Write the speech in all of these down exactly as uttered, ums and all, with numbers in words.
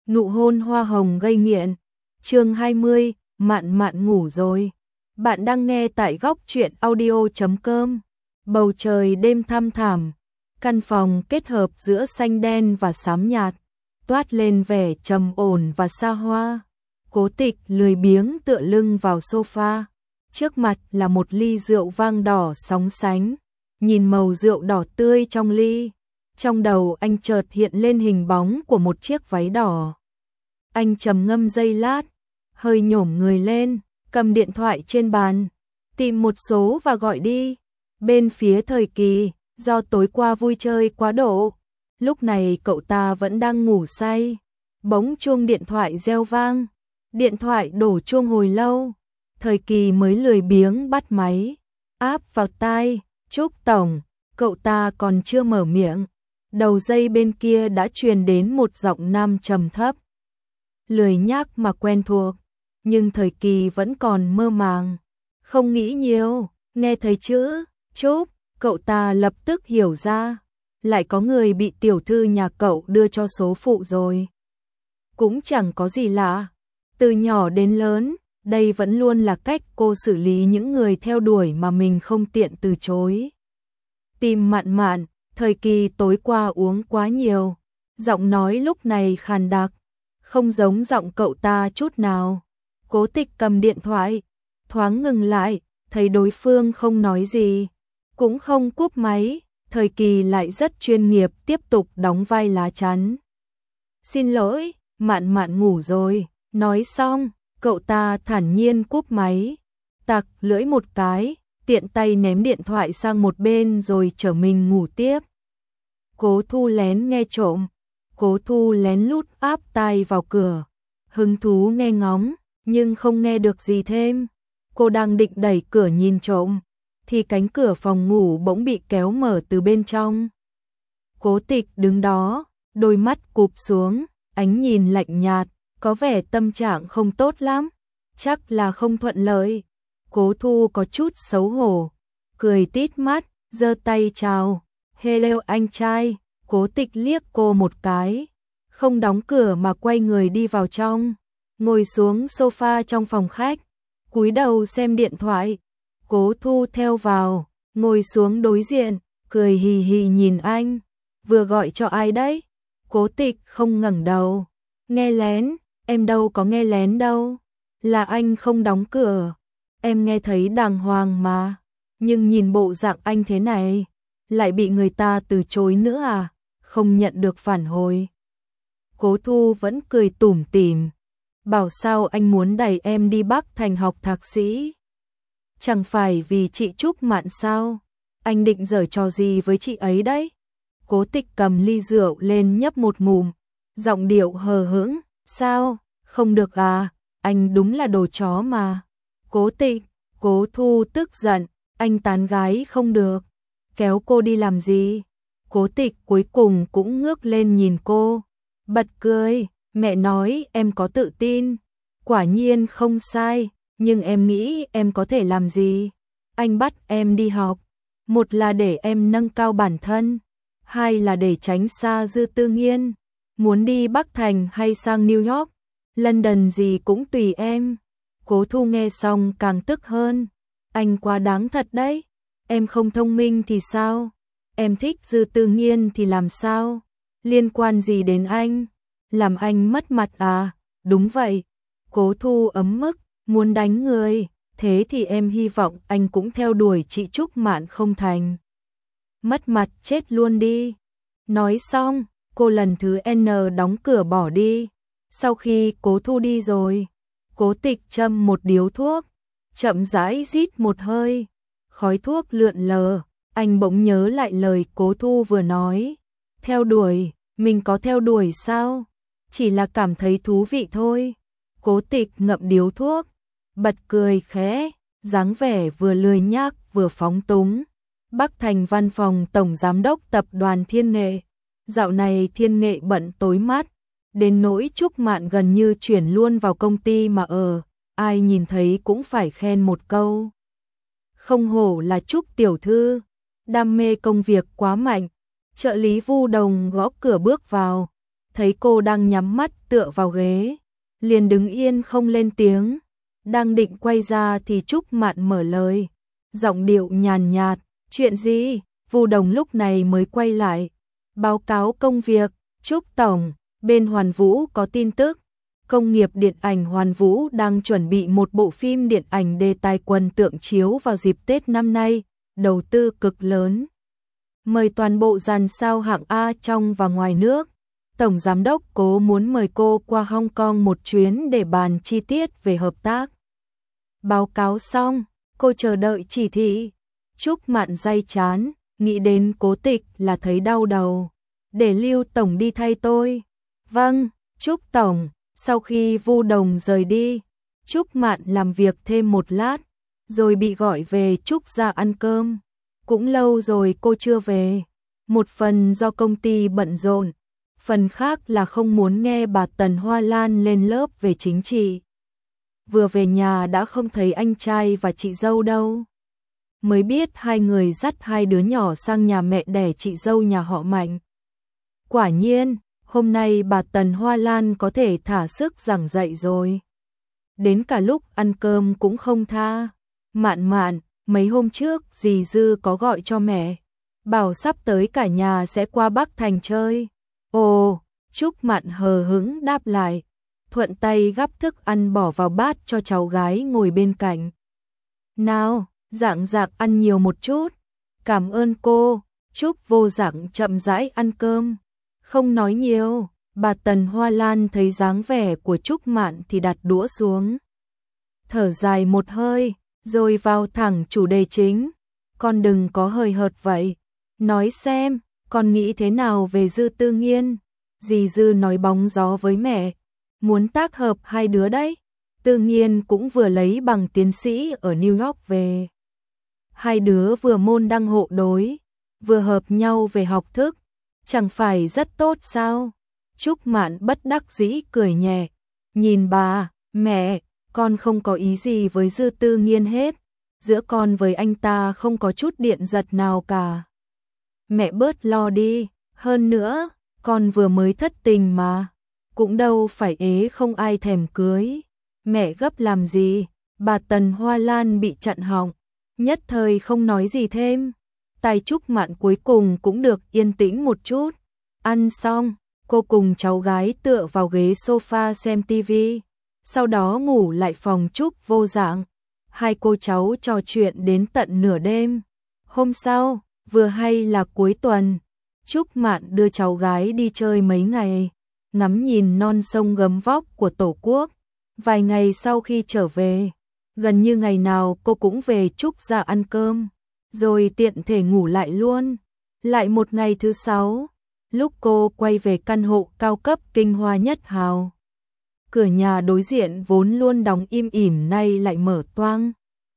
Nụ hôn hoa hồng gây nghiện. Chương hai mươi, Mạn Mạn ngủ rồi. Bạn đang nghe tại góc truyện audio chấm com. Bầu trời đêm thăm thẳm, căn phòng kết hợp giữa xanh đen và xám nhạt, toát lên vẻ trầm ổn và xa hoa. Cố Tịch lười biếng tựa lưng vào sofa, trước mặt là một ly rượu vang đỏ sóng sánh. Nhìn màu rượu đỏ tươi trong ly, trong đầu anh chợt hiện lên hình bóng của một chiếc váy đỏ. Anh trầm ngâm giây lát, hơi nhổm người lên, cầm điện thoại trên bàn, tìm một số và gọi đi. Bên phía Thời Kỳ, do tối qua vui chơi quá độ, lúc này cậu ta vẫn đang ngủ say. Bỗng chuông điện thoại reo vang, điện thoại đổ chuông hồi lâu, Thời Kỳ mới lười biếng bắt máy, áp vào tai. Trúc tổng. Cậu ta còn chưa mở miệng, đầu dây bên kia đã truyền đến một giọng nam trầm thấp, lười nhác mà quen thuộc, nhưng Thời Kỳ vẫn còn mơ màng. Không nghĩ nhiều, nghe thấy chữ Trúc, cậu ta lập tức hiểu ra, lại có người bị tiểu thư nhà cậu đưa cho số phụ rồi. Cũng chẳng có gì lạ, từ nhỏ đến lớn, đây vẫn luôn là cách cô xử lý những người theo đuổi mà mình không tiện từ chối. Tìm Mạn Mạn, Thời Kỳ tối qua uống quá nhiều, giọng nói lúc này khàn đặc, không giống giọng cậu ta chút nào. Cố Tịch cầm điện thoại, thoáng ngừng lại, thấy đối phương không nói gì, cũng không cúp máy, Thời Kỳ lại rất chuyên nghiệp tiếp tục đóng vai lá chắn. Xin lỗi, Mạn Mạn ngủ rồi. Nói xong, cậu ta thản nhiên cúp máy, tặc lưỡi một cái, tiện tay ném điện thoại sang một bên rồi trở mình ngủ tiếp. Cố Thu lén nghe trộm, Cố Thu lén lút áp tai vào cửa, hứng thú nghe ngóng, nhưng không nghe được gì thêm. Cô đang định đẩy cửa nhìn trộm, thì cánh cửa phòng ngủ bỗng bị kéo mở từ bên trong. Cố Tịch đứng đó, đôi mắt cụp xuống, ánh nhìn lạnh nhạt, có vẻ tâm trạng không tốt lắm, chắc là không thuận lợi. Cố Thu có chút xấu hổ, cười tít mắt, giơ tay chào, hello anh trai. Cố Tịch liếc cô một cái, không đóng cửa mà quay người đi vào trong, ngồi xuống sofa trong phòng khách, cúi đầu xem điện thoại. Cố Thu theo vào, ngồi xuống đối diện, cười hì hì nhìn anh. Vừa gọi cho ai đấy? Cố Tịch không ngẩng đầu. Nghe lén. Em đâu có nghe lén đâu, là anh không đóng cửa, em nghe thấy đàng hoàng mà, nhưng nhìn bộ dạng anh thế này, lại bị người ta từ chối nữa à, không nhận được phản hồi. Cố Thu vẫn cười tủm tỉm, bảo sao anh muốn đẩy em đi Bắc Thành học thạc sĩ? Chẳng phải vì chị Trúc Mạn sao? Anh định giở trò gì với chị ấy đấy? Cố Tịch cầm ly rượu lên nhấp một ngụm, giọng điệu hờ hững. Sao, không được à, anh đúng là đồ chó mà. Cố Tịch, Cố Thu tức giận, anh tán gái không được, kéo cô đi làm gì? Cố Tịch cuối cùng cũng ngước lên nhìn cô, bật cười, mẹ nói em có tự tin, quả nhiên không sai, nhưng em nghĩ em có thể làm gì? Anh bắt em đi học, một là để em nâng cao bản thân, hai là để tránh xa Dư Tư Nghiên. Muốn đi Bắc Thành hay sang New York, London gì cũng tùy em. Cố Thu nghe xong càng tức hơn. Anh quá đáng thật đấy. Em không thông minh thì sao? Em thích Dư Tư Nghiên thì làm sao? Liên quan gì đến anh? Làm anh mất mặt à? Đúng vậy. Cố Thu ấm mức, muốn đánh người. Thế thì em hy vọng anh cũng theo đuổi chị Trúc Mạn không thành. Mất mặt chết luôn đi. Nói xong, cô lần thứ N đóng cửa bỏ đi. Sau khi Cố Thu đi rồi, Cố Tịch châm một điếu thuốc, chậm rãi rít một hơi, khói thuốc lượn lờ, anh bỗng nhớ lại lời Cố Thu vừa nói. Theo đuổi, mình có theo đuổi sao? Chỉ là cảm thấy thú vị thôi. Cố Tịch ngậm điếu thuốc, bật cười khẽ, dáng vẻ vừa lười nhác vừa phóng túng. Bắc Thành văn phòng tổng giám đốc tập đoàn Thiên Nghệ. Dạo này Thiên Nghệ bận tối mát, đến nỗi Trúc Mạn gần như chuyển luôn vào công ty mà ở, ai nhìn thấy cũng phải khen một câu. Không hổ là Trúc tiểu thư, đam mê công việc quá mạnh. Trợ lý Vu Đồng gõ cửa bước vào, thấy cô đang nhắm mắt tựa vào ghế, liền đứng yên không lên tiếng. Đang định quay ra thì Trúc Mạn mở lời, giọng điệu nhàn nhạt, chuyện gì? Vu Đồng lúc này mới quay lại, báo cáo công việc. Trúc Tổng, bên Hoàn Vũ có tin tức, công nghiệp điện ảnh Hoàn Vũ đang chuẩn bị một bộ phim điện ảnh đề tài quần tượng chiếu vào dịp Tết năm nay, đầu tư cực lớn. Mời toàn bộ dàn sao hạng A trong và ngoài nước. Tổng giám đốc Cố muốn mời cô qua Hong Kong một chuyến để bàn chi tiết về hợp tác. Báo cáo xong, cô chờ đợi chỉ thị. Trúc Mạn day chán, nghĩ đến Cố Tịch là thấy đau đầu. Để Lưu Tổng đi thay tôi. Vâng, Trúc Tổng. Sau khi Vu Đồng rời đi, Trúc Mạn làm việc thêm một lát, rồi bị gọi về Trúc gia ăn cơm. Cũng lâu rồi cô chưa về. Một phần do công ty bận rộn, phần khác là không muốn nghe bà Tần Hoa Lan lên lớp về chính trị. Vừa về nhà đã không thấy anh trai và chị dâu đâu. Mới biết hai người dắt hai đứa nhỏ sang nhà mẹ đẻ chị dâu nhà họ Mạnh. Quả nhiên, hôm nay bà Tần Hoa Lan có thể thả sức giảng dạy rồi. Đến cả lúc ăn cơm cũng không tha. Mạn Mạn, mấy hôm trước dì Dư có gọi cho mẹ, bảo sắp tới cả nhà sẽ qua Bắc Thành chơi. Ồ, Trúc Mạn hờ hững đáp lại, thuận tay gắp thức ăn bỏ vào bát cho cháu gái ngồi bên cạnh. Nào, Dạng Dạng ăn nhiều một chút. Cảm ơn cô. Trúc Vô Dạng chậm rãi ăn cơm, không nói nhiều. Bà Tần Hoa Lan thấy dáng vẻ của Trúc Mạn thì đặt đũa xuống, thở dài một hơi, rồi vào thẳng chủ đề chính. Con đừng có hời hợt vậy. Nói xem, con nghĩ thế nào về Dư Tư Nghiên? Dì Dư nói bóng gió với mẹ, muốn tác hợp hai đứa đấy. Tư Nghiên cũng vừa lấy bằng tiến sĩ ở New York về. Hai đứa vừa môn đăng hộ đối, vừa hợp nhau về học thức, chẳng phải rất tốt sao? Trúc Mạn bất đắc dĩ cười nhẹ, nhìn bà, mẹ, con không có ý gì với Dư Tư Nghiên hết, giữa con với anh ta không có chút điện giật nào cả. Mẹ bớt lo đi, hơn nữa, con vừa mới thất tình mà, cũng đâu phải ế không ai thèm cưới. Mẹ gấp làm gì? Bà Tần Hoa Lan bị chặn họng, nhất thời không nói gì thêm. Tai Trúc Mạn cuối cùng cũng được yên tĩnh một chút. Ăn xong, cô cùng cháu gái tựa vào ghế sofa xem tivi, sau đó ngủ lại phòng Trúc Vô Dạng. Hai cô cháu trò chuyện đến tận nửa đêm. Hôm sau, vừa hay là cuối tuần, Trúc Mạn đưa cháu gái đi chơi mấy ngày, ngắm nhìn non sông gấm vóc của Tổ quốc. Vài ngày sau khi trở về, gần như ngày nào cô cũng về Trúc gia ăn cơm, rồi tiện thể ngủ lại luôn. Lại một ngày thứ sáu, lúc cô quay về căn hộ cao cấp Kinh Hoa Nhất Hào, cửa nhà đối diện vốn luôn đóng im ỉm nay lại mở toang.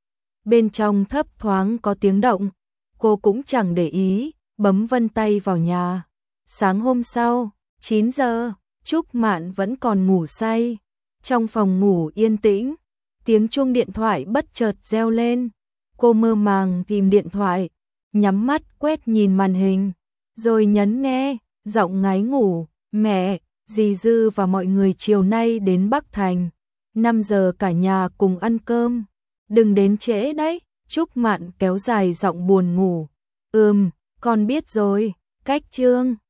Bên trong thấp thoáng có tiếng động, cô cũng chẳng để ý, bấm vân tay vào nhà. Sáng hôm sau, chín giờ, Trúc Mạn vẫn còn ngủ say. Trong phòng ngủ yên tĩnh, tiếng chuông điện thoại bất chợt reo lên. Cô mơ màng tìm điện thoại, nhắm mắt quét nhìn màn hình, rồi nhấn nghe, giọng ngái ngủ, mẹ, dì Dư và mọi người chiều nay đến Bắc Thành, năm giờ cả nhà cùng ăn cơm, đừng đến trễ đấy. Trúc Mạn kéo dài giọng buồn ngủ, ừm, con biết rồi, cách chương.